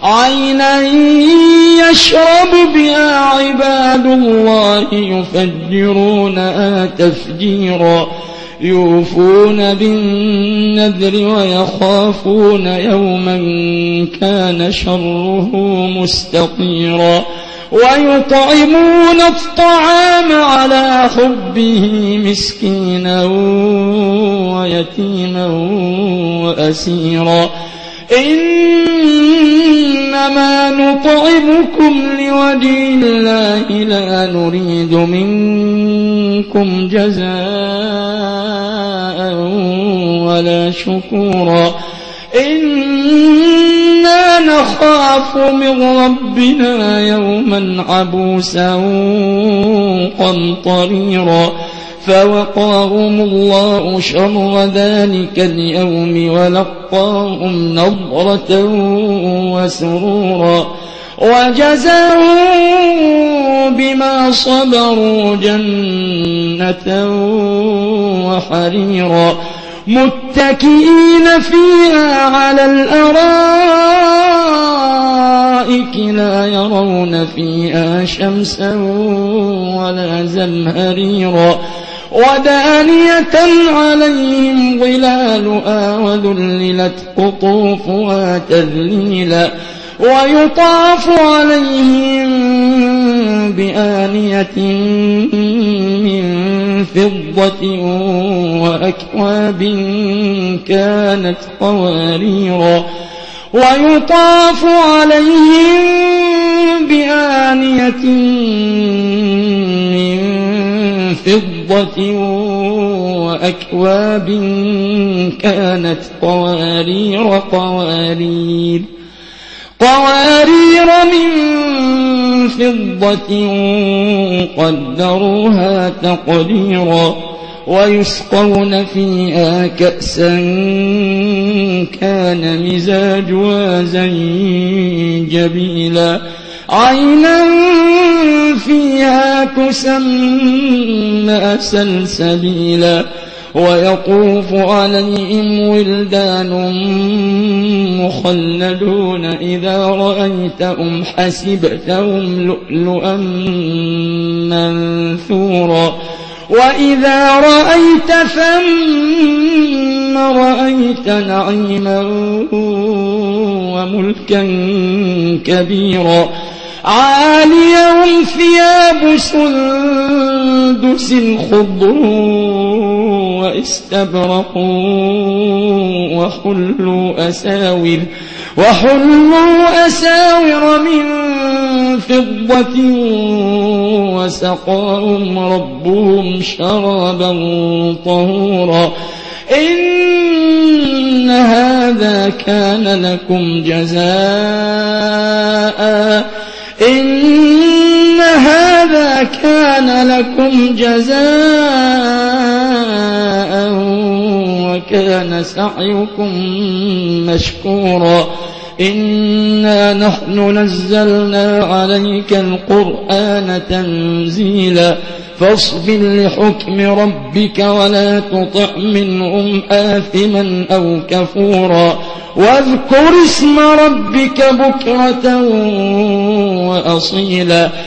عينا يشرب بها عباد الله يفجرونها تفجيرا يوفون بالنذر ويخافون يوما كان شره مستطيرا ويطعمون الطعام على حبه مسكينا ويتيما وأسيرا إنما نطعمكم لوجه الله لا نريد منكم جزاء ولا شكورا إنا نخاف من ربنا يوما عبوسا قمطريرا فوقاهم الله شر ذلك اليوم ولقاهم نضرة وسرورا وجزاهم بما صبروا جنة وحريرا متكئين فيها على الأرائك لا يرون فيها شمسا ولا زمهريرا ودانية عليهم ظلالها وذللت قطوفها تذليلا ويطاف عليهم بآنية من فضة وأكواب كانت قواريرا ويطاف عليهم بآنية من فضة وأكواب كانت قوارير من فضة قدروها تقديرا ويسقون فيها كأسا كان مزاجها زنجبيلا عينا فيها تسمى سلسبيلا ويطوف عليهم ولدان مخلدون إذا رأيتهم حسبتهم لؤلؤا منثورا وإذا رأيت ثم رأيت نعيما وملكا كبيرا عاليهم ثياب سندس خضر واستبرق وحلوا أساور من فضة وسقاهم ربهم شرابا طهورا إن هذا كان لكم جزاء وكان سعيكم مشكورا إنا نحن نزلنا عليك القرآن تنزيلا فاصبر لحكم ربك ولا تطع منهم آثما أو كفورا واذكر اسم ربك بكرة وأصيلا